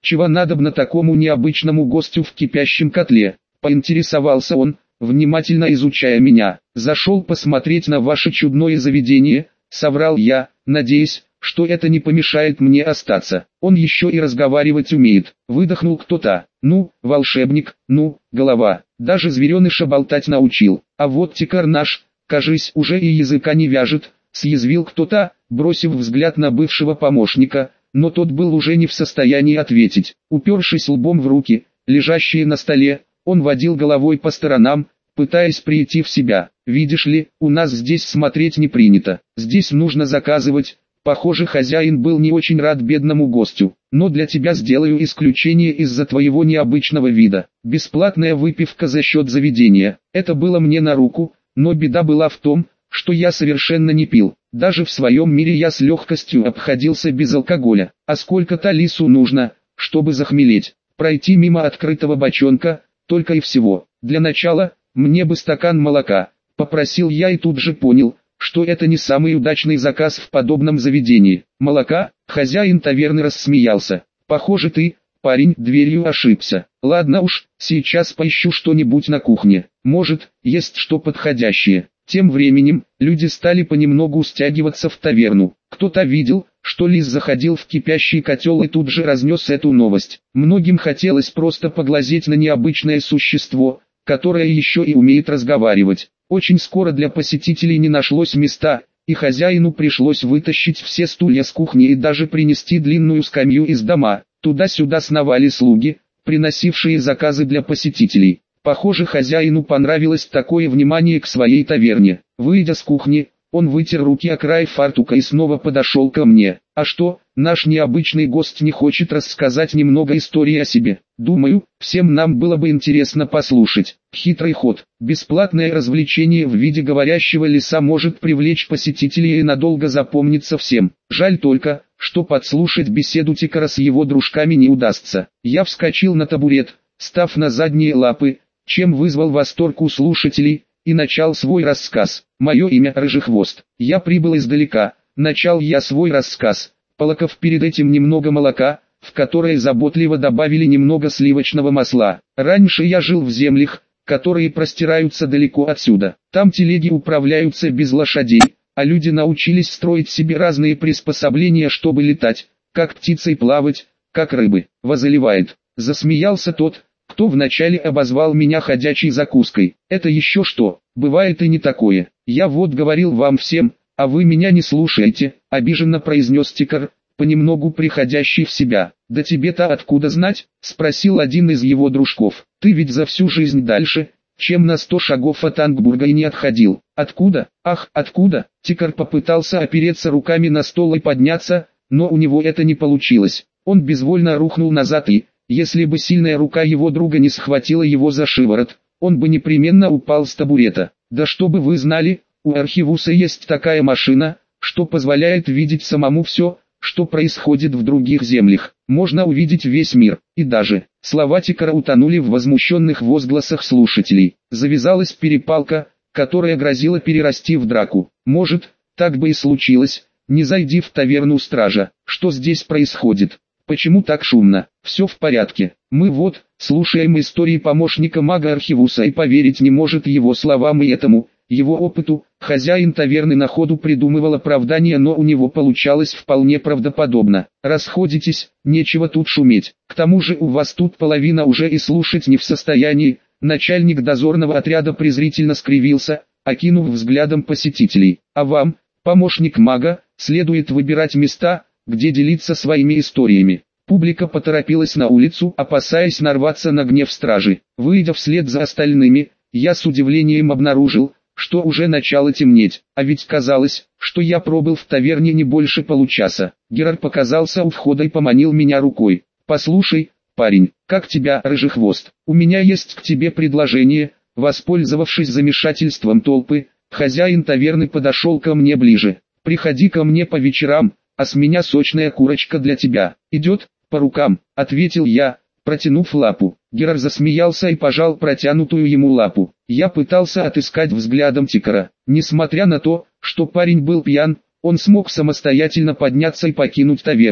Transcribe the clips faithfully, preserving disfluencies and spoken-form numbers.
Чего надобно такому необычному гостю в кипящем котле? Поинтересовался он, внимательно изучая меня. Зашел посмотреть на ваше чудное заведение, соврал я, надеясь, что это не помешает мне остаться. Он еще и разговаривать умеет. Выдохнул кто-то. Ну, волшебник, ну, голова. Даже звереныша болтать научил. А вот тикар наш, кажись, уже и языка не вяжет. Съязвил кто-то, бросив взгляд на бывшего помощника, но тот был уже не в состоянии ответить. Упершись лбом в руки, лежащие на столе, он водил головой по сторонам, пытаясь прийти в себя. «Видишь ли, у нас здесь смотреть не принято. Здесь нужно заказывать». Похоже, хозяин был не очень рад бедному гостю. «Но для тебя сделаю исключение из-за твоего необычного вида. Бесплатная выпивка за счет заведения». Это было мне на руку, но беда была в том, что я совершенно не пил. Даже в своем мире я с легкостью обходился без алкоголя. А сколько-то лису нужно, чтобы захмелеть. Пройти мимо открытого бочонка, только и всего. Для начала, мне бы стакан молока. Попросил я и тут же понял, что это не самый удачный заказ в подобном заведении. Молока? Хозяин таверны рассмеялся. Похоже, ты, парень, дверью ошибся. Ладно уж, сейчас поищу что-нибудь на кухне. Может, есть что подходящее. Тем временем, люди стали понемногу стягиваться в таверну. Кто-то видел, что лис заходил в кипящий котел и тут же разнес эту новость. Многим хотелось просто поглазеть на необычное существо, которое еще и умеет разговаривать. Очень скоро для посетителей не нашлось места, и хозяину пришлось вытащить все стулья с кухни и даже принести длинную скамью из дома. Туда-сюда сновали слуги, приносившие заказы для посетителей. Похоже, хозяину понравилось такое внимание к своей таверне. Выйдя с кухни, он вытер руки о край фартука и снова подошел ко мне. «А что, наш необычный гость не хочет рассказать немного истории о себе? Думаю, всем нам было бы интересно послушать». Хитрый ход. Бесплатное развлечение в виде говорящего лиса может привлечь посетителей и надолго запомниться всем. Жаль только, что подслушать беседу тикара с его дружками не удастся. Я вскочил на табурет, став на задние лапы, чем вызвал восторг у слушателей, и начал свой рассказ. «Мое имя Рыжехвост. Я прибыл издалека». Начал я свой рассказ, полакав перед этим немного молока, в которое заботливо добавили немного сливочного масла. Раньше я жил в землях, которые простираются далеко отсюда. Там телеги управляются без лошадей, а люди научились строить себе разные приспособления, чтобы летать, как птицы и плавать, как рыбы. Возаливает. Засмеялся тот, кто вначале обозвал меня ходячей закуской. Это еще что, бывает и не такое. Я вот говорил вам всем, а вы меня не слушаете, обиженно произнес тикар, понемногу приходящий в себя. «Да тебе-то откуда знать?» — спросил один из его дружков. «Ты ведь за всю жизнь дальше, чем на сто шагов от Ангбурга и не отходил». «Откуда? Ах, откуда?» Тикар попытался опереться руками на стол и подняться, но у него это не получилось. Он безвольно рухнул назад и, если бы сильная рука его друга не схватила его за шиворот, он бы непременно упал с табурета. «Да чтобы вы знали, у Архивуса есть такая машина, что позволяет видеть самому все, что происходит в других землях. Можно увидеть весь мир». И даже слова тикара утонули в возмущенных возгласах слушателей. Завязалась перепалка, которая грозила перерасти в драку. Может, так бы и случилось, не зайди в таверну стража. Что здесь происходит? Почему так шумно? Все в порядке. Мы вот, слушаем истории помощника мага Архивуса и поверить не может его словам и этому, его опыту. Хозяин таверны на ходу придумывал оправдание, но у него получалось вполне правдоподобно. «Расходитесь, нечего тут шуметь. К тому же у вас тут половина уже и слушать не в состоянии». Начальник дозорного отряда презрительно скривился, окинув взглядом посетителей. «А вам, помощник мага, следует выбирать места, где делиться своими историями». Публика поторопилась на улицу, опасаясь нарваться на гнев стражи. Выйдя вслед за остальными, я с удивлением обнаружил, что уже начало темнеть, а ведь казалось, что я пробыл в таверне не больше получаса. Герар показался у входа и поманил меня рукой. «Послушай, парень, как тебя, Рыжехвост? У меня есть к тебе предложение». Воспользовавшись замешательством толпы, хозяин таверны подошел ко мне ближе. «Приходи ко мне по вечерам, а с меня сочная курочка для тебя. Идет?» «По рукам», — ответил я, протянув лапу. Герар засмеялся и пожал протянутую ему лапу. Я пытался отыскать взглядом тикара. Несмотря на то, что парень был пьян, он смог самостоятельно подняться и покинуть таверну.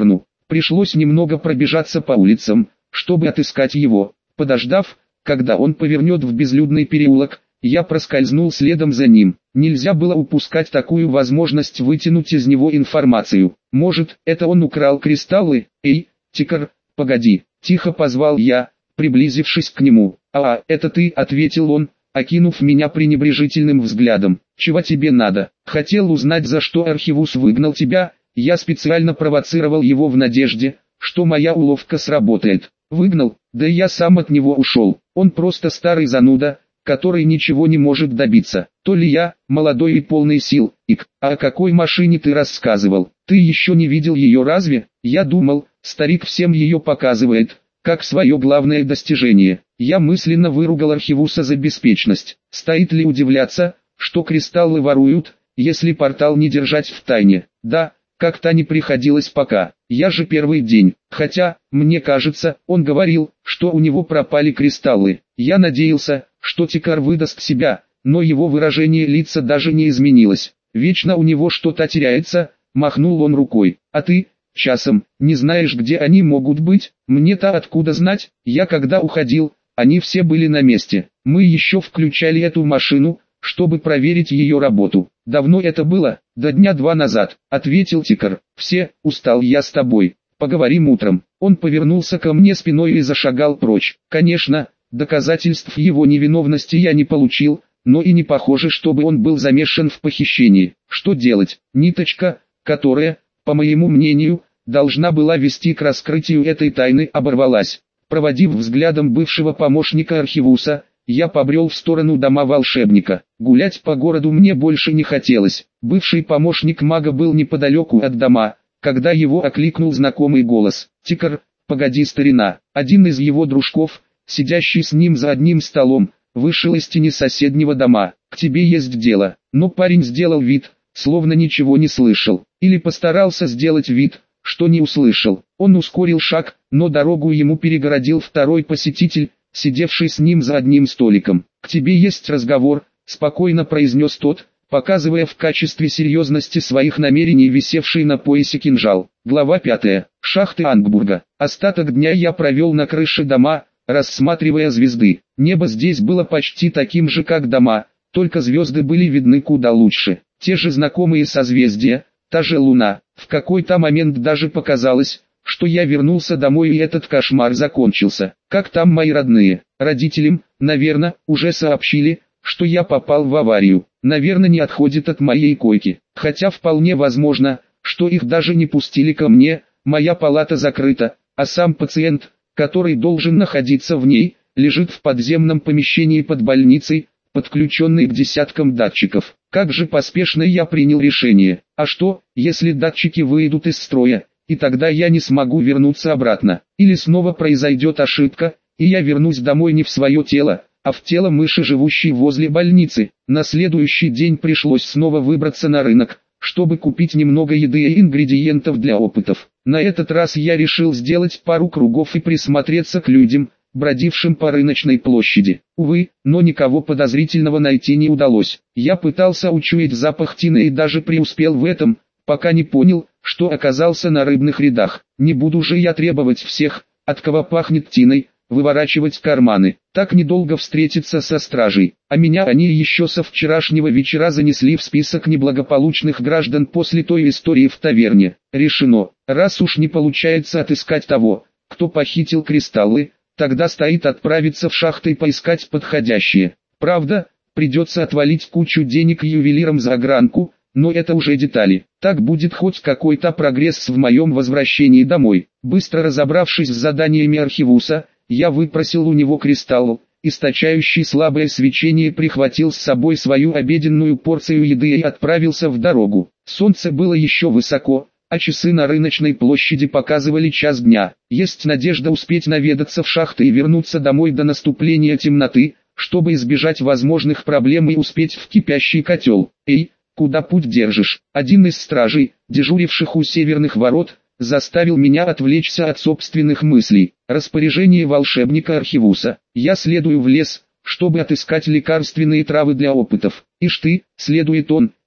Пришлось немного пробежаться по улицам, чтобы отыскать его. Подождав, когда он повернет в безлюдный переулок, я проскользнул следом за ним. Нельзя было упускать такую возможность вытянуть из него информацию. Может, это он украл кристаллы? Эй, Тикар, погоди, тихо позвал я, приблизившись к нему. «А, это ты», — ответил он, окинув меня пренебрежительным взглядом. «Чего тебе надо? Хотел узнать, за что Архивус выгнал тебя?» Я специально провоцировал его в надежде, что моя уловка сработает. Выгнал? Да я сам от него ушел. Он просто старый зануда, который ничего не может добиться. То ли я, молодой и полный сил, ик, а о какой машине ты рассказывал? Ты еще не видел ее разве? Я думал, старик всем ее показывает, как свое главное достижение. Я мысленно выругал Архивуса за беспечность. Стоит ли удивляться, что кристаллы воруют, если портал не держать в тайне? Да, как-то не приходилось пока. Я же первый день. Хотя, мне кажется, он говорил, что у него пропали кристаллы. Я надеялся, что Тикар выдаст себя, но его выражение лица даже не изменилось. Вечно у него что-то теряется, махнул он рукой. А ты, часом, не знаешь, где они могут быть? Мне-то откуда знать? Я когда уходил, они все были на месте. Мы еще включали эту машину, чтобы проверить ее работу. Давно это было? До дня два назад, ответил Тикар. Все, устал я с тобой. Поговорим утром. Он повернулся ко мне спиной и зашагал прочь. Конечно, доказательств его невиновности я не получил, но и не похоже, чтобы он был замешан в похищении. Что делать? Ниточка, которая, по моему мнению, должна была вести к раскрытию этой тайны, оборвалась. Проводив взглядом бывшего помощника Архивуса, я побрел в сторону дома волшебника. Гулять по городу мне больше не хотелось. Бывший помощник мага был неподалеку от дома, когда его окликнул знакомый голос. «Тикар, погоди, старина!» Один из его дружков, сидящий с ним за одним столом, вышел из тени соседнего дома. «К тебе есть дело». Но парень сделал вид, словно ничего не слышал. Или постарался сделать вид, что не услышал. Он ускорил шаг, но дорогу ему перегородил второй посетитель, сидевший с ним за одним столиком. «К тебе есть разговор», — спокойно произнес тот, показывая в качестве серьезности своих намерений висевший на поясе кинжал. Глава пятая. Шахты Ангбурга. Остаток дня я провел на крыше дома, рассматривая звезды. Небо здесь было почти таким же, как дома, только звезды были видны куда лучше. Те же знакомые созвездия, та же луна. В какой-то момент даже показалось, что я вернулся домой и этот кошмар закончился. Как там мои родные? Родителям, наверное, уже сообщили, что я попал в аварию. Наверное, не отходит от моей койки. Хотя вполне возможно, что их даже не пустили ко мне, моя палата закрыта, а сам пациент, который должен находиться в ней, лежит в подземном помещении под больницей, подключенный к десяткам датчиков. Как же поспешно я принял решение. А что, если датчики выйдут из строя, и тогда я не смогу вернуться обратно? Или снова произойдет ошибка, и я вернусь домой не в свое тело, а в тело мыши, живущей возле больницы. На следующий день пришлось снова выбраться на рынок, чтобы купить немного еды и ингредиентов для опытов. На этот раз я решил сделать пару кругов и присмотреться к людям, бродившим по рыночной площади. Увы, но никого подозрительного найти не удалось. Я пытался учуять запах тины и даже преуспел в этом, пока не понял, что оказался на рыбных рядах. Не буду же я требовать всех, от кого пахнет тиной, выворачивать карманы. Так недолго встретиться со стражей, а меня они еще со вчерашнего вечера занесли в список неблагополучных граждан после той истории в таверне. Решено, раз уж не получается отыскать того, кто похитил кристаллы, тогда стоит отправиться в шахты и поискать подходящие. Правда, придется отвалить кучу денег ювелирам за огранку, но это уже детали. Так будет хоть какой-то прогресс в моем возвращении домой. Быстро разобравшись с заданиями Архивуса, я выпросил у него кристалл, источающий слабое свечение, прихватил с собой свою обеденную порцию еды и отправился в дорогу. Солнце было еще высоко, а часы на рыночной площади показывали час дня. Есть надежда успеть наведаться в шахты и вернуться домой до наступления темноты, чтобы избежать возможных проблем и успеть в кипящий котел. «Эй, куда путь держишь?» Один из стражей, дежуривших у северных ворот, заставил меня отвлечься от собственных мыслей. Распоряжение волшебника Архивуса. Я следую в лес, чтобы отыскать лекарственные травы для опытов. Ишь ты, следует он,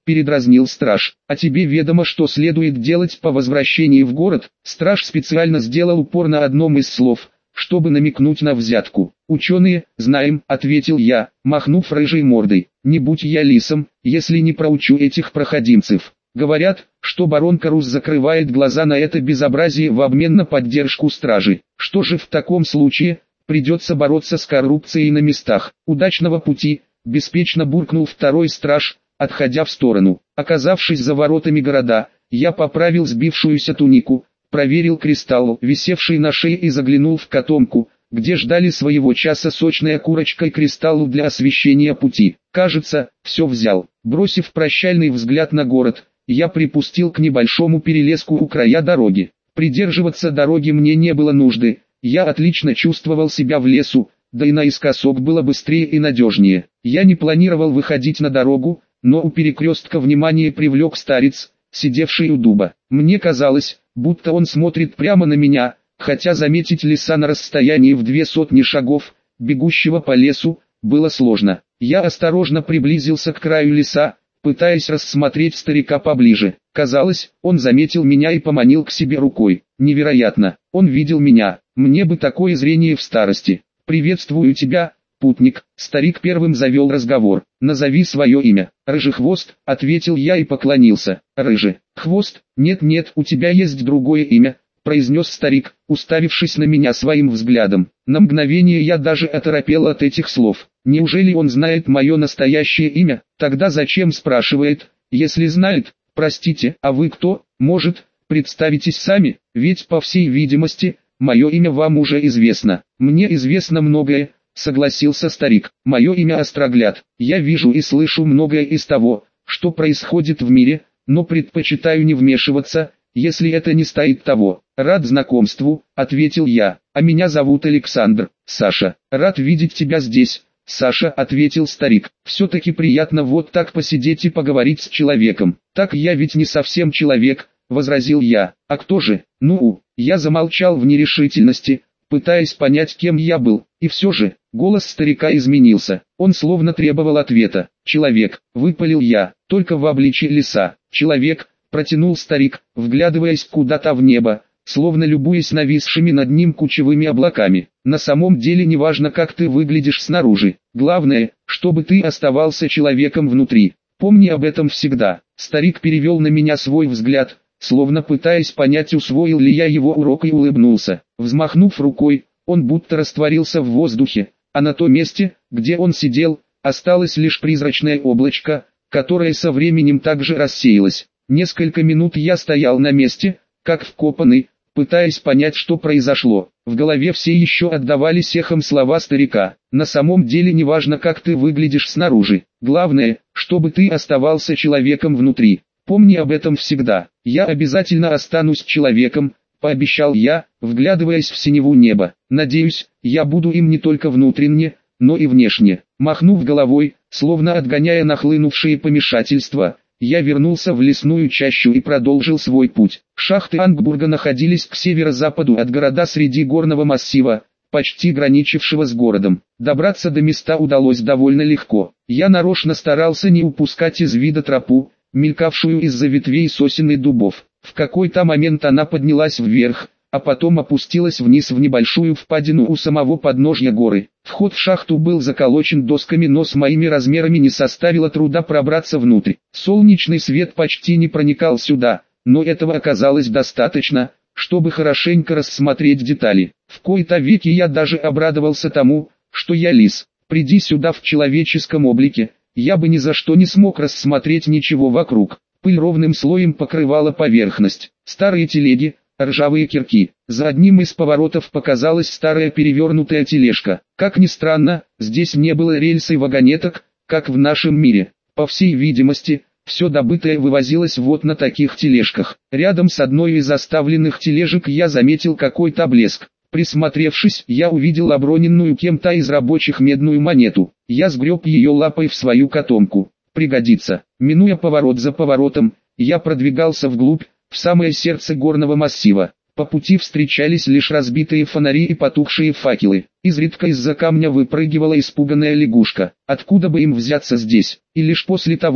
передразнил страж. А тебе ведомо, что следует делать по возвращении в город? Страж специально сделал упор на одном из слов, чтобы намекнуть на взятку. «Ученые, знаем», — ответил я, махнув рыжей мордой. «Не будь я лисом, если не проучу этих проходимцев». Говорят, что барон Карус закрывает глаза на это безобразие в обмен на поддержку стражи. Что же в таком случае? Придется бороться с коррупцией на местах. Удачного пути, беспечно буркнул второй страж, отходя в сторону. Оказавшись за воротами города, я поправил сбившуюся тунику, проверил кристалл, висевший на шее, и заглянул в котомку, где ждали своего часа сочная курочка и кристалл для освещения пути. Кажется, все взял. Бросив прощальный взгляд на город, я припустил к небольшому перелеску у края дороги. Придерживаться дороги мне не было нужды, я отлично чувствовал себя в лесу, да и наискосок было быстрее и надежнее. Я не планировал выходить на дорогу, но у перекрестка внимание привлек старец, сидевший у дуба. Мне казалось, будто он смотрит прямо на меня, хотя заметить лиса на расстоянии в две сотни шагов, бегущего по лесу, было сложно. Я осторожно приблизился к краю леса, пытаясь рассмотреть старика поближе. Казалось, он заметил меня и поманил к себе рукой. Невероятно, он видел меня, мне бы такое зрение в старости. «Приветствую тебя, путник», — старик первым завел разговор. «Назови свое имя». «Рыжехвост», — ответил я и поклонился. «Рыжий хвост? Нет-нет, у тебя есть другое имя», — произнес старик, уставившись на меня своим взглядом. На мгновение я даже оторопел от этих слов. Неужели он знает мое настоящее имя? Тогда зачем спрашивает? Если знает, простите, а вы кто? Может, представитесь сами, ведь по всей видимости, мое имя вам уже известно. Мне известно многое, согласился старик. Мое имя Острогляд. Я вижу и слышу многое из того, что происходит в мире, но предпочитаю не вмешиваться, если это не стоит того. Рад знакомству, ответил я. А меня зовут Александр. Саша. Рад видеть тебя здесь, Саша, ответил старик. Все-таки приятно вот так посидеть и поговорить с человеком. Так я ведь не совсем человек, возразил я. А кто же? Ну, я замолчал в нерешительности, пытаясь понять, кем я был. И все же, голос старика изменился. Он словно требовал ответа. «Человек», — выпалил я, — «только в обличье лиса». «Человек», — протянул старик, вглядываясь куда-то в небо, словно любуясь нависшими над ним кучевыми облаками. «На самом деле не важно, как ты выглядишь снаружи. Главное, чтобы ты оставался человеком внутри. Помни об этом всегда». Старик перевел на меня свой взгляд, словно пытаясь понять, усвоил ли я его урок, и улыбнулся. Взмахнув рукой, он будто растворился в воздухе, а на том месте, где он сидел, осталось лишь призрачное облачко, которое со временем также рассеялось. Несколько минут я стоял на месте, как вкопанный, пытаясь понять, что произошло. В голове все еще отдавались эхом слова старика. «На самом деле не важно, как ты выглядишь снаружи. Главное, чтобы ты оставался человеком внутри. Помни об этом всегда». «Я обязательно останусь человеком», — пообещал я, вглядываясь в синеву неба. «Надеюсь, я буду им не только внутренне, но и внешне». Махнув головой, словно отгоняя нахлынувшие помешательства, я вернулся в лесную чащу и продолжил свой путь. Шахты Ангбурга находились к северо-западу от города среди горного массива, почти граничившего с городом. Добраться до места удалось довольно легко. Я нарочно старался не упускать из вида тропу, мелькавшую из-за ветвей сосен и дубов. В какой-то момент она поднялась вверх, а потом опустилась вниз в небольшую впадину у самого подножья горы. Вход в шахту был заколочен досками, но с моими размерами не составило труда пробраться внутрь. Солнечный свет почти не проникал сюда, но этого оказалось достаточно, чтобы хорошенько рассмотреть детали. В кои-то веки я даже обрадовался тому, что я лис. Приди сюда в человеческом облике, я бы ни за что не смог рассмотреть ничего вокруг. Пыль ровным слоем покрывала поверхность. Старые телеги, ржавые кирки. За одним из поворотов показалась старая перевернутая тележка. Как ни странно, здесь не было рельс и вагонеток, как в нашем мире. По всей видимости, все добытое вывозилось вот на таких тележках. Рядом с одной из оставленных тележек я заметил какой-то блеск. Присмотревшись, я увидел оброненную кем-то из рабочих медную монету. Я сгреб ее лапой в свою котомку. Пригодится. Минуя поворот за поворотом, я продвигался вглубь, в самое сердце горного массива. По пути встречались лишь разбитые фонари и потухшие факелы. Изредка из-за камня выпрыгивала испуганная лягушка. Откуда бы им взяться здесь? И лишь после того,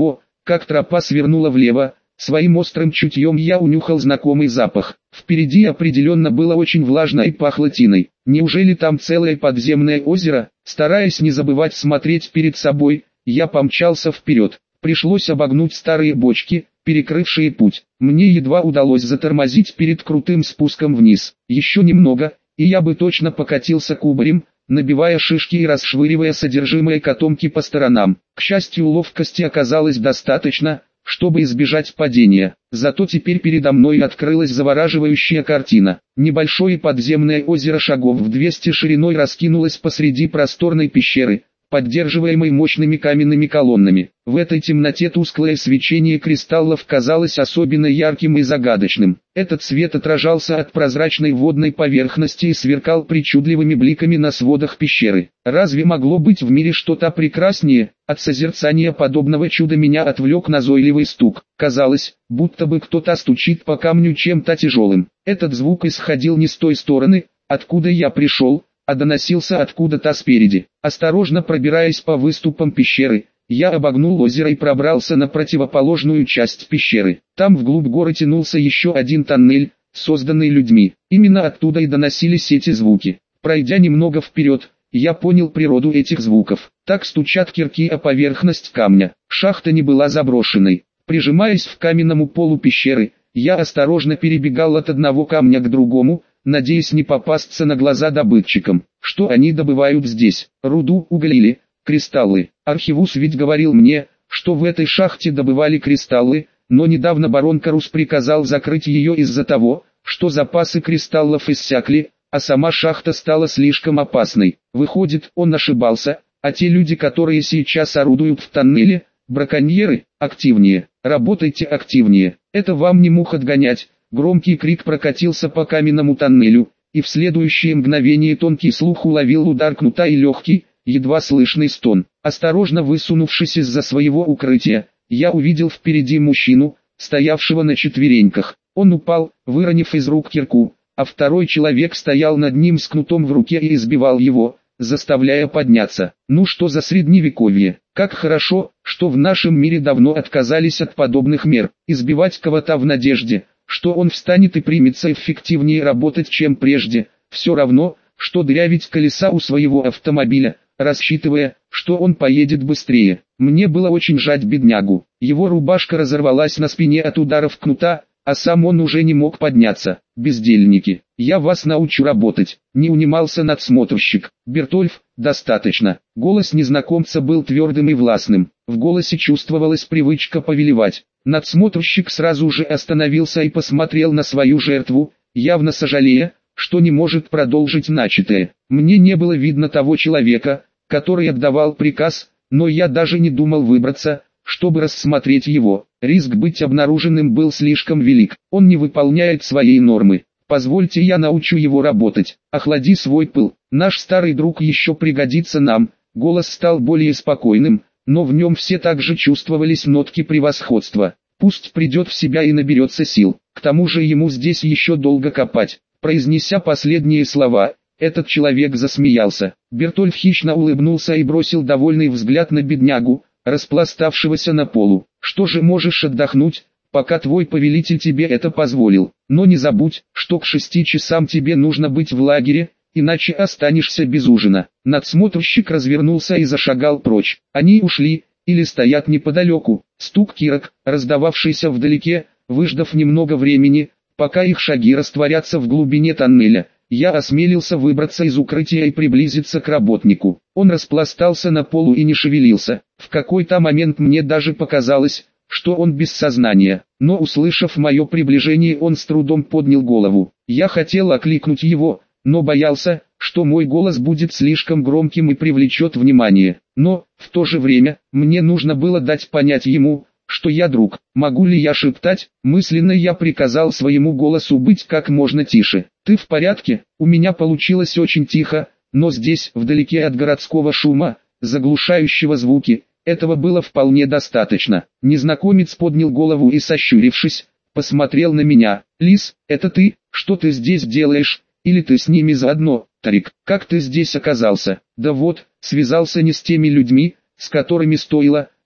как тропа свернула влево. Своим острым чутьем я унюхал знакомый запах. Впереди определенно было очень влажно и пахло тиной. Неужели там целое подземное озеро? Стараясь не забывать смотреть перед собой, я помчался вперед. Пришлось обогнуть старые бочки, перекрывшие путь. Мне едва удалось затормозить перед крутым спуском вниз. Еще немного, и я бы точно покатился кубарем, набивая шишки и расшвыривая содержимое котомки по сторонам. К счастью, ловкости оказалось достаточно, чтобы избежать падения. Зато теперь передо мной открылась завораживающая картина. Небольшое подземное озеро шагов в двести шириной раскинулось посреди просторной пещеры, поддерживаемой мощными каменными колоннами. В этой темноте тусклое свечение кристаллов казалось особенно ярким и загадочным. Этот свет отражался от прозрачной водной поверхности и сверкал причудливыми бликами на сводах пещеры. Разве могло быть в мире что-то прекраснее? От созерцания подобного чуда меня отвлек назойливый стук. Казалось, будто бы кто-то стучит по камню чем-то тяжелым. Этот звук исходил не с той стороны, откуда я пришел, а доносился откуда-то спереди. Осторожно пробираясь по выступам пещеры, я обогнул озеро и пробрался на противоположную часть пещеры. Там вглубь горы тянулся еще один тоннель, созданный людьми. Именно оттуда и доносились эти звуки. Пройдя немного вперед, я понял природу этих звуков. Так стучат кирки о поверхность камня. Шахта не была заброшенной. Прижимаясь к каменному полу пещеры, я осторожно перебегал от одного камня к другому, надеясь не попасться на глаза добытчикам. Что они добывают здесь? Руду, уголь или кристаллы? Архивус ведь говорил мне, что в этой шахте добывали кристаллы, но недавно барон Карус приказал закрыть ее из-за того, что запасы кристаллов иссякли, а сама шахта стала слишком опасной. Выходит, он ошибался, а те люди, которые сейчас орудуют в тоннеле, браконьеры, активнее, работайте активнее, это вам не мух отгонять. Громкий крик прокатился по каменному тоннелю, и в следующее мгновение тонкий слух уловил удар кнута и легкий, едва слышный стон. Осторожно высунувшись из-за своего укрытия, я увидел впереди мужчину, стоявшего на четвереньках. Он упал, выронив из рук кирку, а второй человек стоял над ним с кнутом в руке и избивал его, заставляя подняться. Ну что за средневековье? Как хорошо, что в нашем мире давно отказались от подобных мер. Избивать кого-то в надежде, что он встанет и примется эффективнее работать, чем прежде, все равно, что дырявить колеса у своего автомобиля, рассчитывая, что он поедет быстрее. Мне было очень жаль беднягу. Его рубашка разорвалась на спине от ударов кнута, а сам он уже не мог подняться. Бездельники, я вас научу работать. Не унимался надсмотрщик. Бертольф, достаточно. Голос незнакомца был твердым и властным. В голосе чувствовалась привычка повелевать. Надсмотрщик сразу же остановился и посмотрел на свою жертву, явно сожалея, что не может продолжить начатое. Мне не было видно того человека, который отдавал приказ, но я даже не думал выбраться, чтобы рассмотреть его. Риск быть обнаруженным был слишком велик. Он не выполняет своей нормы. Позвольте, я научу его работать. Охлади свой пыл. Наш старый друг еще пригодится нам. Голос стал более спокойным, но в нем все также чувствовались нотки превосходства. Пусть придет в себя и наберется сил. К тому же ему здесь еще долго копать. Произнеся последние слова, этот человек засмеялся. Бертольф хищно улыбнулся и бросил довольный взгляд на беднягу, распластавшегося на полу. Что же, можешь отдохнуть, пока твой повелитель тебе это позволил. Но не забудь, что к шести часам тебе нужно быть в лагере, иначе останешься без ужина. Надсмотрщик развернулся и зашагал прочь. Они ушли, или стоят неподалеку. Стук кирок, раздававшийся вдалеке, выждав немного времени, пока их шаги растворятся в глубине тоннеля, я осмелился выбраться из укрытия и приблизиться к работнику. Он распластался на полу и не шевелился. В какой-то момент мне даже показалось, что он без сознания, но услышав мое приближение, он с трудом поднял голову. Я хотел окликнуть его, но боялся, что мой голос будет слишком громким и привлечет внимание. Но, в то же время, мне нужно было дать понять ему, что я друг. Могу ли я шептать? Мысленно я приказал своему голосу быть как можно тише. Ты в порядке? У меня получилось очень тихо, но здесь, вдалеке от городского шума, заглушающего звуки, этого было вполне достаточно. Незнакомец поднял голову и, сощурившись, посмотрел на меня. Лис, это ты? Что ты здесь делаешь? Или ты с ними заодно? Тарик, как ты здесь оказался? Да вот, связался не с теми людьми, с которыми стоило,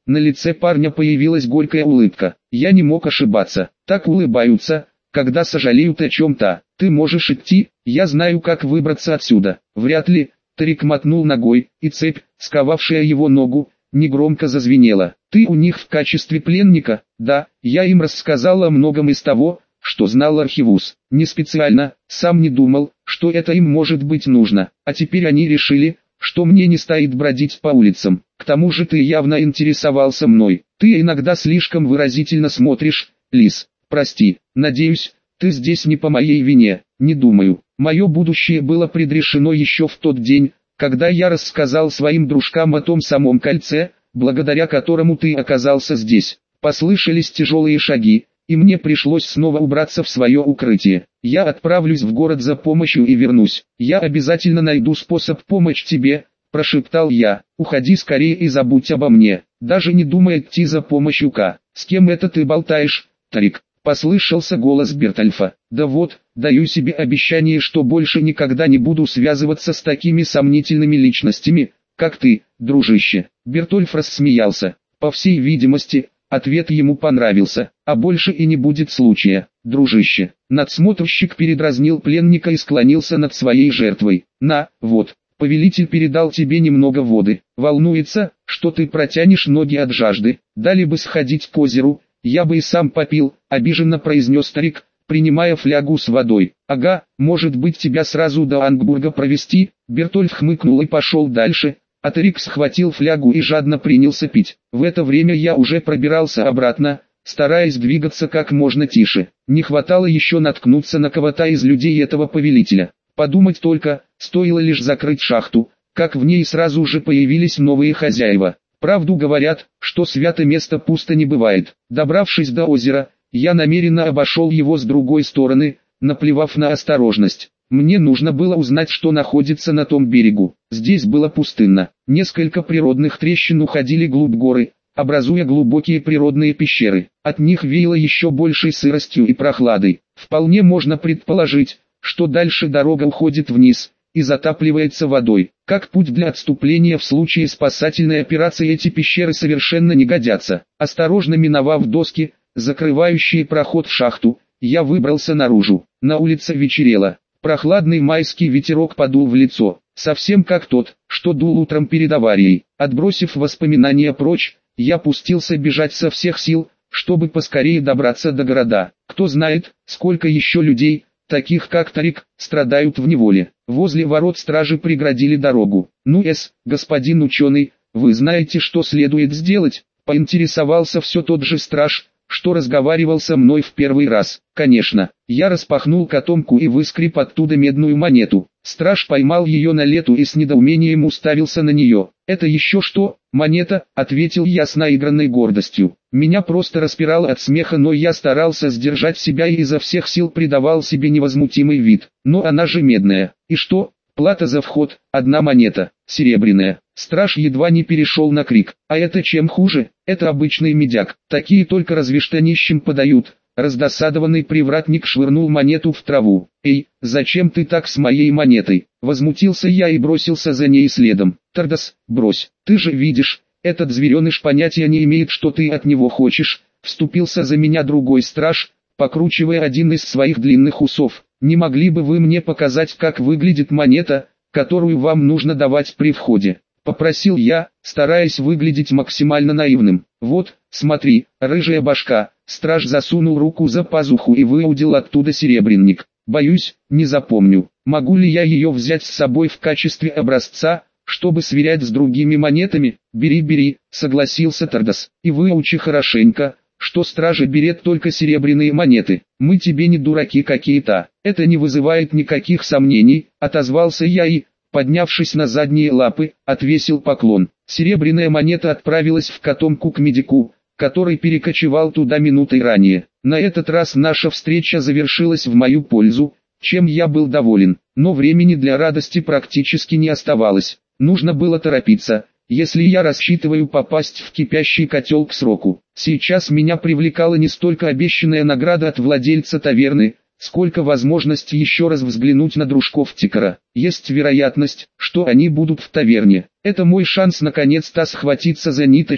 На лице парня появилась горькая улыбка. Я не мог ошибаться. Так улыбаются, когда сожалеют о чем-то. Ты можешь идти, я знаю, как выбраться отсюда. Вряд ли. Тарик мотнул ногой, и цепь, сковавшая его ногу, негромко зазвенела. Ты у них в качестве пленника? Да, я им рассказал о многом из того, что знал Архивус. Не специально, сам не думал, что это им может быть нужно. А теперь они решили, что мне не стоит бродить по улицам. К тому же ты явно интересовался мной. Ты иногда слишком выразительно смотришь, Лис. Прости, надеюсь, ты здесь не по моей вине. Не думаю. Мое будущее было предрешено еще в тот день, когда я рассказал своим дружкам о том самом кольце, благодаря которому ты оказался здесь. Послышались тяжелые шаги, и мне пришлось снова убраться в свое укрытие. Я отправлюсь в город за помощью и вернусь. Я обязательно найду способ помочь тебе, прошептал я. Уходи скорее и забудь обо мне. Даже не думай идти за помощью К. С кем это ты болтаешь, Тарик? Послышался голос Бертольфа. Да вот, даю себе обещание, что больше никогда не буду связываться с такими сомнительными личностями, как ты, дружище. Бертольф рассмеялся. По всей видимости, ответ ему понравился, а больше и не будет случая, дружище. Надсмотрщик передразнил пленника и склонился над своей жертвой. На, вот, повелитель передал тебе немного воды. Волнуется, что ты протянешь ноги от жажды. Дали бы сходить к озеру, я бы и сам попил, обиженно произнес старик, принимая флягу с водой. Ага, может быть тебя сразу до Ангбурга провести? Бертольф хмыкнул и пошел дальше. А Тарик схватил флягу и жадно принялся пить. В это время я уже пробирался обратно, стараясь двигаться как можно тише. Не хватало еще наткнуться на кого-то из людей этого повелителя. Подумать только, стоило лишь закрыть шахту, как в ней сразу же появились новые хозяева. Правду говорят, что свято место пусто не бывает. Добравшись до озера, я намеренно обошел его с другой стороны, наплевав на осторожность. Мне нужно было узнать, что находится на том берегу. Здесь было пустынно. Несколько природных трещин уходили глубь горы, образуя глубокие природные пещеры. От них веяло еще большей сыростью и прохладой. Вполне можно предположить, что дальше дорога уходит вниз и затапливается водой. Как путь для отступления в случае спасательной операции эти пещеры совершенно не годятся. Осторожно миновав доски, закрывающие проход в шахту, я выбрался наружу. На улице вечерело. Прохладный майский ветерок подул в лицо, совсем как тот, что дул утром перед аварией. Отбросив воспоминания прочь, я пустился бежать со всех сил, чтобы поскорее добраться до города. Кто знает, сколько еще людей, таких как Тарик, страдают в неволе. Возле ворот стражи преградили дорогу. Ну эс, господин ученый, вы знаете, что следует сделать? Поинтересовался все тот же страж, что разговаривал со мной в первый раз. Конечно, я распахнул котомку и выскреб оттуда медную монету. Страж поймал ее на лету и с недоумением уставился на нее. «Это еще что?» «Монета», — ответил я с наигранной гордостью. Меня просто распирало от смеха, но я старался сдержать себя и изо всех сил придавал себе невозмутимый вид. «Но она же медная. И что?» «Плата за вход, одна монета, серебряная». Страж едва не перешел на крик. «А это чем хуже? Это обычный медяк. Такие только разве что нищим подают». Раздосадованный привратник швырнул монету в траву. «Эй, зачем ты так с моей монетой?» Возмутился я и бросился за ней следом. «Тардас, брось, ты же видишь, этот звереныш понятия не имеет, что ты от него хочешь». Вступился за меня другой страж, покручивая один из своих длинных усов. «Не могли бы вы мне показать, как выглядит монета, которую вам нужно давать при входе?» Попросил я, стараясь выглядеть максимально наивным. «Вот, смотри, рыжая башка». Страж засунул руку за пазуху и выудил оттуда серебряник. «Боюсь, не запомню. Могу ли я ее взять с собой в качестве образца, чтобы сверять с другими монетами?» «Бери, бери», согласился Тардас. «И выучи хорошенько, что стражи берет только серебряные монеты. Мы тебе не дураки какие-то». «Это не вызывает никаких сомнений», отозвался я и, поднявшись на задние лапы, отвесил поклон. Серебряная монета отправилась в котомку к медику, который перекочевал туда минутой ранее. На этот раз наша встреча завершилась в мою пользу, чем я был доволен, но времени для радости практически не оставалось. Нужно было торопиться, если я рассчитываю попасть в кипящий котел к сроку. Сейчас меня привлекала не столько обещанная награда от владельца таверны, сколько возможность еще раз взглянуть на дружков Тикара. Есть вероятность, что они будут в таверне. Это мой шанс наконец-то схватиться за ниточку,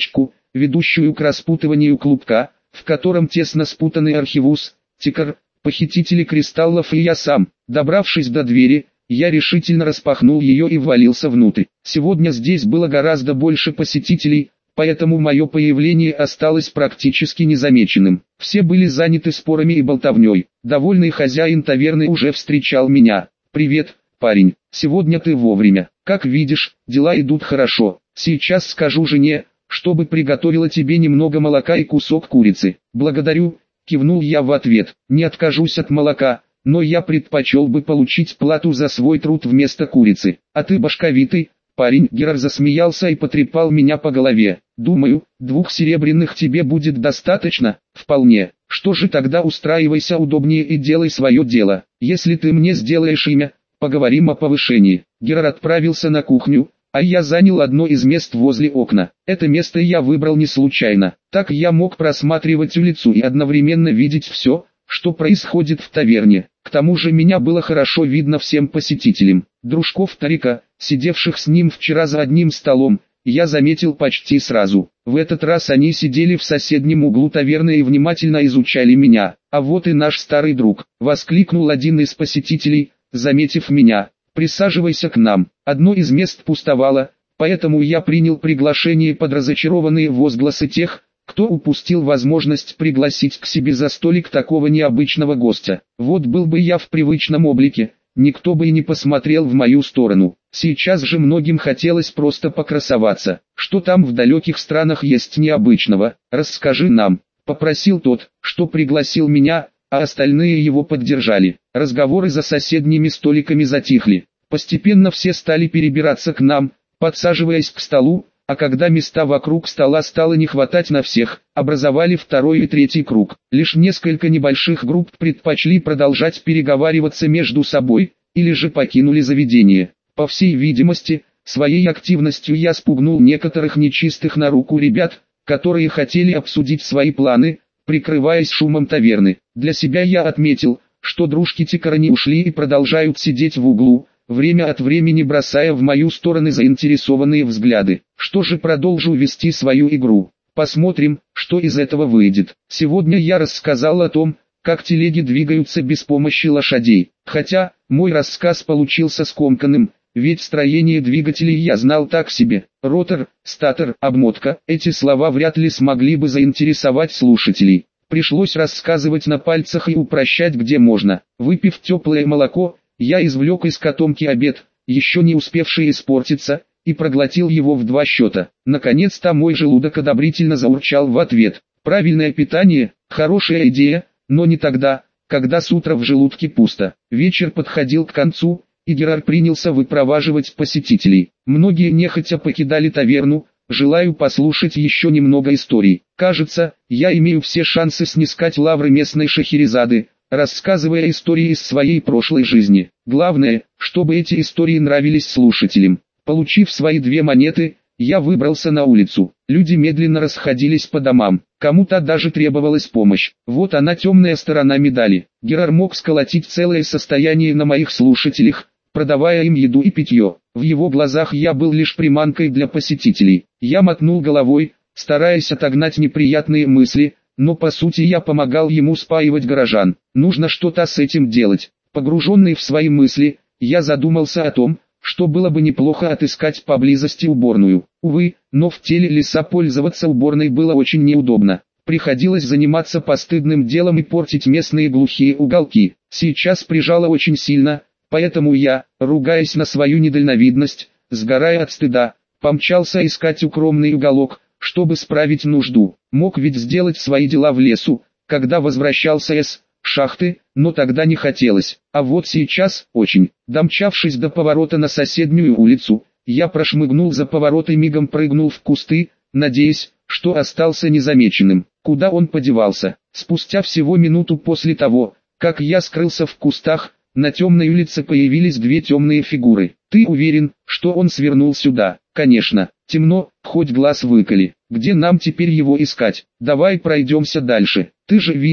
ведущую к распутыванию клубка, в котором тесно спутаны Архивус, Тикар, похитители кристаллов и я сам. Добравшись до двери, я решительно распахнул ее и ввалился внутрь. Сегодня здесь было гораздо больше посетителей, поэтому мое появление осталось практически незамеченным. Все были заняты спорами и болтовней. Довольный хозяин таверны уже встречал меня. «Привет, парень, сегодня ты вовремя. Как видишь, дела идут хорошо. Сейчас скажу жене, чтобы приготовила тебе немного молока и кусок курицы». «Благодарю», кивнул я в ответ. «Не откажусь от молока, но я предпочел бы получить плату за свой труд вместо курицы. А ты башковитый парень». Герар засмеялся и потрепал меня по голове. «Думаю, двух серебряных тебе будет достаточно». «Вполне. Что же тогда устраивайся удобнее и делай свое дело. Если ты мне сделаешь имя, поговорим о повышении». Герар отправился на кухню, а я занял одно из мест возле окна. Это место я выбрал не случайно. Так я мог просматривать улицу и одновременно видеть все, что происходит в таверне. К тому же меня было хорошо видно всем посетителям. Дружков Тарика, сидевших с ним вчера за одним столом, я заметил почти сразу. В этот раз они сидели в соседнем углу таверны и внимательно изучали меня. «А вот и наш старый друг», — воскликнул один из посетителей, заметив меня. «Присаживайся к нам». Одно из мест пустовало, поэтому я принял приглашение под разочарованные возгласы тех, кто упустил возможность пригласить к себе за столик такого необычного гостя. Вот был бы я в привычном облике, никто бы и не посмотрел в мою сторону. Сейчас же многим хотелось просто покрасоваться. «Что там в далеких странах есть необычного? Расскажи нам», — попросил тот, что пригласил меня, а остальные его поддержали. Разговоры за соседними столиками затихли. Постепенно все стали перебираться к нам, подсаживаясь к столу, а когда места вокруг стола стало не хватать на всех, образовали второй и третий круг. Лишь несколько небольших групп предпочли продолжать переговариваться между собой, или же покинули заведение. По всей видимости, своей активностью я спугнул некоторых нечистых на руку ребят, которые хотели обсудить свои планы, прикрываясь шумом таверны. Для себя я отметил, что дружки Тикара не ушли и продолжают сидеть в углу, время от времени бросая в мою сторону заинтересованные взгляды. Что же, продолжу вести свою игру. Посмотрим, что из этого выйдет. Сегодня я рассказал о том, как телеги двигаются без помощи лошадей. Хотя, мой рассказ получился скомканным, ведь строение двигателей я знал так себе. Ротор, статор, обмотка. Эти слова вряд ли смогли бы заинтересовать слушателей. Пришлось рассказывать на пальцах и упрощать где можно. Выпив теплое молоко, я извлек из котомки обед, еще не успевший испортиться, и проглотил его в два счета. Наконец-то мой желудок одобрительно заурчал в ответ. Правильное питание – хорошая идея, но не тогда, когда с утра в желудке пусто. Вечер подходил к концу, и Герар принялся выпроваживать посетителей. Многие нехотя покидали таверну, желаю послушать еще немного историй. Кажется, я имею все шансы снискать лавры местной Шахерезады, рассказывая истории из своей прошлой жизни. Главное, чтобы эти истории нравились слушателям. Получив свои две монеты, я выбрался на улицу. Люди медленно расходились по домам. Кому-то даже требовалась помощь. Вот она, темная сторона медали. Герар мог сколотить целое состояние на моих слушателях, продавая им еду и питье. В его глазах я был лишь приманкой для посетителей. Я мотнул головой, стараясь отогнать неприятные мысли, но по сути я помогал ему спаивать горожан. Нужно что-то с этим делать. Погруженный в свои мысли, я задумался о том, что было бы неплохо отыскать поблизости уборную. Увы, но в теле леса пользоваться уборной было очень неудобно. Приходилось заниматься постыдным делом и портить местные глухие уголки. Сейчас прижало очень сильно, поэтому я, ругаясь на свою недальновидность, сгорая от стыда, помчался искать укромный уголок, чтобы справить нужду. Мог ведь сделать свои дела в лесу, когда возвращался с шахты, но тогда не хотелось. А вот сейчас очень. Домчавшись до поворота на соседнюю улицу, я прошмыгнул за поворот и мигом прыгнул в кусты, надеясь, что остался незамеченным. Куда он подевался? Спустя всего минуту после того, как я скрылся в кустах, на темной улице появились две темные фигуры. «Ты уверен, что он свернул сюда?» «Конечно. Темно, хоть глаз выколи. Где нам теперь его искать? Давай пройдемся дальше. Ты же видел,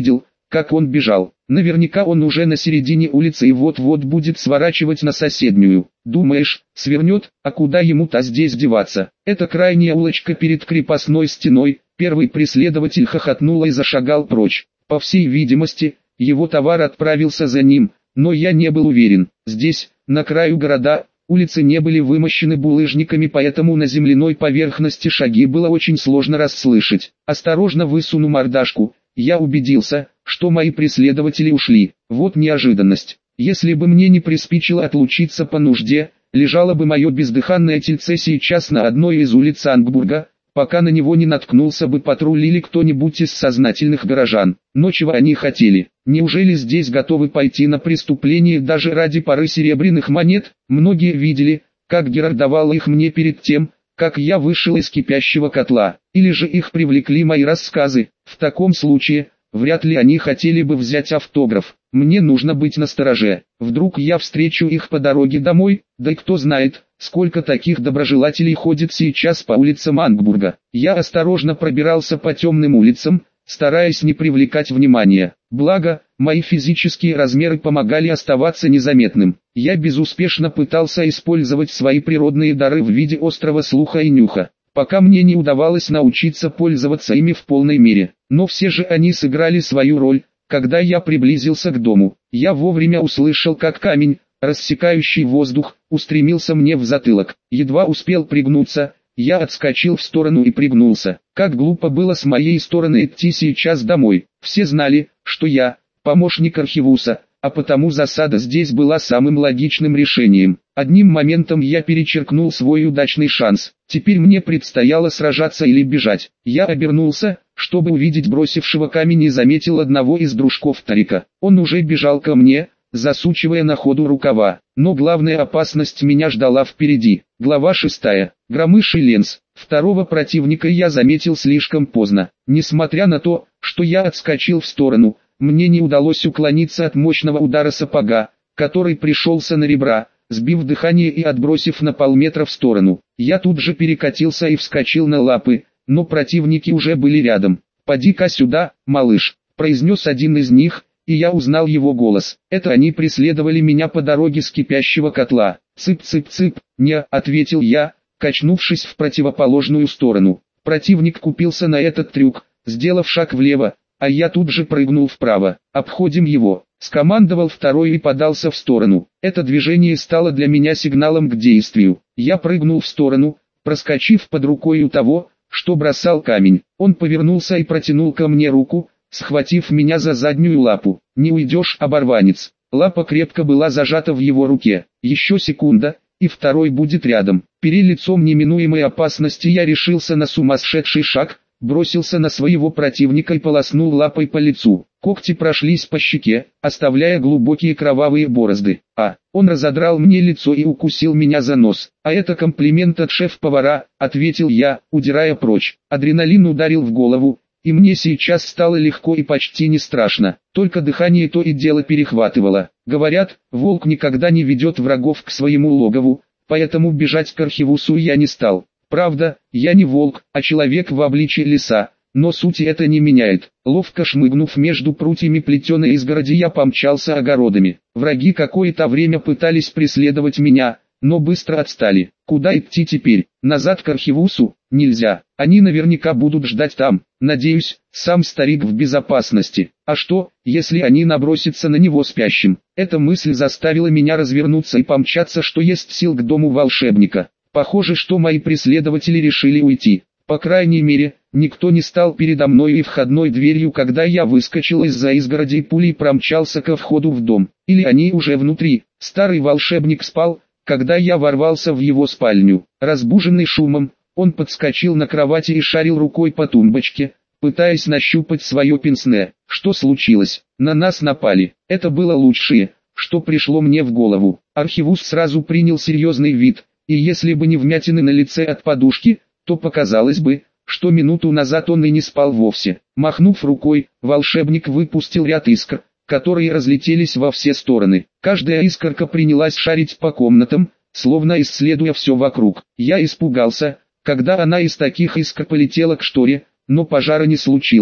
как он бежал. Наверняка он уже на середине улицы и вот-вот будет сворачивать на соседнюю. Думаешь, свернет, а куда ему-то здесь деваться? Это крайняя улочка перед крепостной стеной. Первый преследователь хохотнул и зашагал прочь. По всей видимости, его товар отправился за ним, но я не был уверен. Здесь, на краю города, улицы не были вымощены булыжниками, поэтому на земляной поверхности шаги было очень сложно расслышать. Осторожно высуну мордашку, я убедился, что мои преследователи ушли. Вот неожиданность. Если бы мне не приспичило отлучиться по нужде, лежало бы мое бездыханное тельце сейчас на одной из улиц Ангбурга, пока на него не наткнулся бы патруль или кто-нибудь из сознательных горожан. Но чего они хотели? Неужели здесь готовы пойти на преступление даже ради пары серебряных монет? Многие видели, как Герард давал их мне перед тем, как я вышел из кипящего котла. Или же их привлекли мои рассказы. В таком случае, вряд ли они хотели бы взять автограф. Мне нужно быть настороже. Вдруг я встречу их по дороге домой, да и кто знает, сколько таких доброжелателей ходит сейчас по улицам Ангбурга. Я осторожно пробирался по темным улицам, стараясь не привлекать внимания. Благо, мои физические размеры помогали оставаться незаметным. Я безуспешно пытался использовать свои природные дары в виде острого слуха и нюха, пока мне не удавалось научиться пользоваться ими в полной мере. Но все же они сыграли свою роль. Когда я приблизился к дому, я вовремя услышал, как камень, рассекающий воздух, устремился мне в затылок. Едва успел пригнуться, я отскочил в сторону и пригнулся. Как глупо было с моей стороны идти сейчас домой. Все знали, что я помощник Архивуса, а потому засада здесь была самым логичным решением. Одним моментом я перечеркнул свой удачный шанс. Теперь мне предстояло сражаться или бежать. Я обернулся, чтобы увидеть бросившего камень, и заметил одного из дружков Тарика. Он уже бежал ко мне, засучивая на ходу рукава. Но главная опасность меня ждала впереди. Глава шестая. Громыш и Ленс. Второго противника я заметил слишком поздно. Несмотря на то, что я отскочил в сторону, мне не удалось уклониться от мощного удара сапога, который пришелся на ребра, сбив дыхание и отбросив на полметра в сторону. Я тут же перекатился и вскочил на лапы, но противники уже были рядом. «Поди-ка сюда, малыш», — произнес один из них, и я узнал его голос. Это они преследовали меня по дороге с кипящего котла. «Цып-цып-цып», — не, — ответил я, качнувшись в противоположную сторону. Противник купился на этот трюк, сделав шаг влево, а я тут же прыгнул вправо. «Обходим его», — скомандовал второй и подался в сторону. Это движение стало для меня сигналом к действию. Я прыгнул в сторону, проскочив под рукой у того, что бросал камень. Он повернулся и протянул ко мне руку, схватив меня за заднюю лапу. «Не уйдешь, оборванец». Лапа крепко была зажата в его руке. Еще секунда, и второй будет рядом. Перед лицом неминуемой опасности я решился на сумасшедший шаг, бросился на своего противника и полоснул лапой по лицу. Когти прошлись по щеке, оставляя глубокие кровавые борозды. А, он разодрал мне лицо и укусил меня за нос. «А это комплимент от шеф-повара», — ответил я, удирая прочь. Адреналин ударил в голову, и мне сейчас стало легко и почти не страшно. Только дыхание то и дело перехватывало. Говорят, волк никогда не ведет врагов к своему логову, поэтому бежать к Архивусу я не стал. Правда, я не волк, а человек в обличье лиса, но сути это не меняет. Ловко шмыгнув между прутьями плетеной изгороди, я помчался огородами. Враги какое-то время пытались преследовать меня, но быстро отстали. Куда идти теперь? Назад к Архивусу? Нельзя. Они наверняка будут ждать там. Надеюсь, сам старик в безопасности. А что, если они набросятся на него спящим? Эта мысль заставила меня развернуться и помчаться, что есть сил, к дому волшебника. Похоже, что мои преследователи решили уйти. По крайней мере, никто не стал передо мной и входной дверью, когда я выскочил из-за изгороди и пулей промчался ко входу в дом. Или они уже внутри. Старый волшебник спал, когда я ворвался в его спальню. Разбуженный шумом, он подскочил на кровати и шарил рукой по тумбочке, пытаясь нащупать свое пенсне. Что случилось? На нас напали. Это было лучшее, что пришло мне в голову. Архивус сразу принял серьезный вид, и если бы не вмятины на лице от подушки, то показалось бы, что минуту назад он и не спал вовсе. Махнув рукой, волшебник выпустил ряд искр, которые разлетелись во все стороны. Каждая искорка принялась шарить по комнатам, словно исследуя все вокруг. Я испугался, когда она из таких искр полетела к шторе, но пожара не случилось.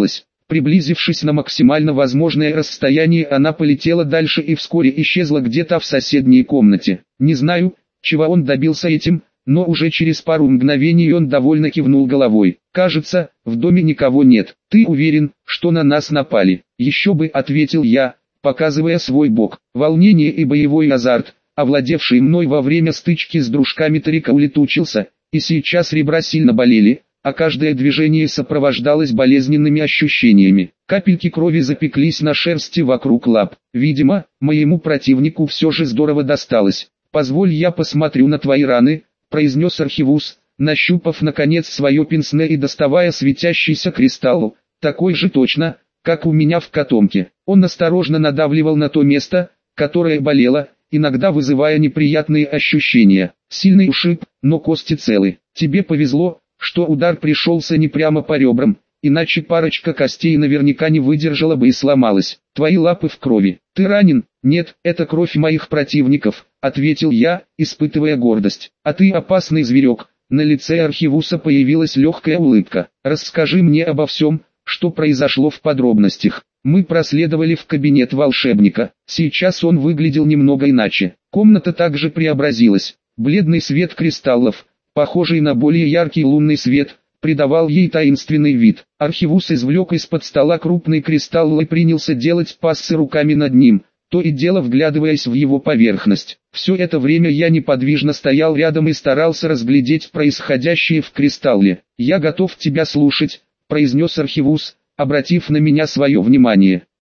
Приблизившись на максимально возможное расстояние, она полетела дальше и вскоре исчезла где-то в соседней комнате. Не знаю, чего он добился этим, но уже через пару мгновений он довольно кивнул головой. «Кажется, в доме никого нет. Ты уверен, что на нас напали?» «Еще бы», — ответил я, показывая свой бок. Волнение и боевой азарт, овладевший мной во время стычки с дружками Тарика, улетучился, и сейчас ребра сильно болели, а каждое движение сопровождалось болезненными ощущениями. Капельки крови запеклись на шерсти вокруг лап. Видимо, моему противнику все же здорово досталось. «Позволь я посмотрю на твои раны», — произнес Архивус, нащупав наконец свое пенсне и доставая светящийся кристалл, такой же точно, как у меня в котомке. Он осторожно надавливал на то место, которое болело, иногда вызывая неприятные ощущения. «Сильный ушиб, но кости целы. Тебе повезло, что удар пришелся не прямо по ребрам, иначе парочка костей наверняка не выдержала бы и сломалась. Твои лапы в крови. Ты ранен?» «Нет, это кровь моих противников», — ответил я, испытывая гордость. «А ты опасный зверек». На лице Архивуса появилась легкая улыбка. «Расскажи мне обо всем, что произошло в подробностях». Мы проследовали в кабинет волшебника. Сейчас он выглядел немного иначе. Комната также преобразилась. Бледный свет кристаллов, похожий на более яркий лунный свет, придавал ей таинственный вид. Архивус извлек из-под стола крупный кристалл и принялся делать пассы руками над ним, то и дело вглядываясь в его поверхность. Все это время я неподвижно стоял рядом и старался разглядеть происходящее в кристалле. «Я готов тебя слушать», — произнес Архивус, обратив на меня свое внимание.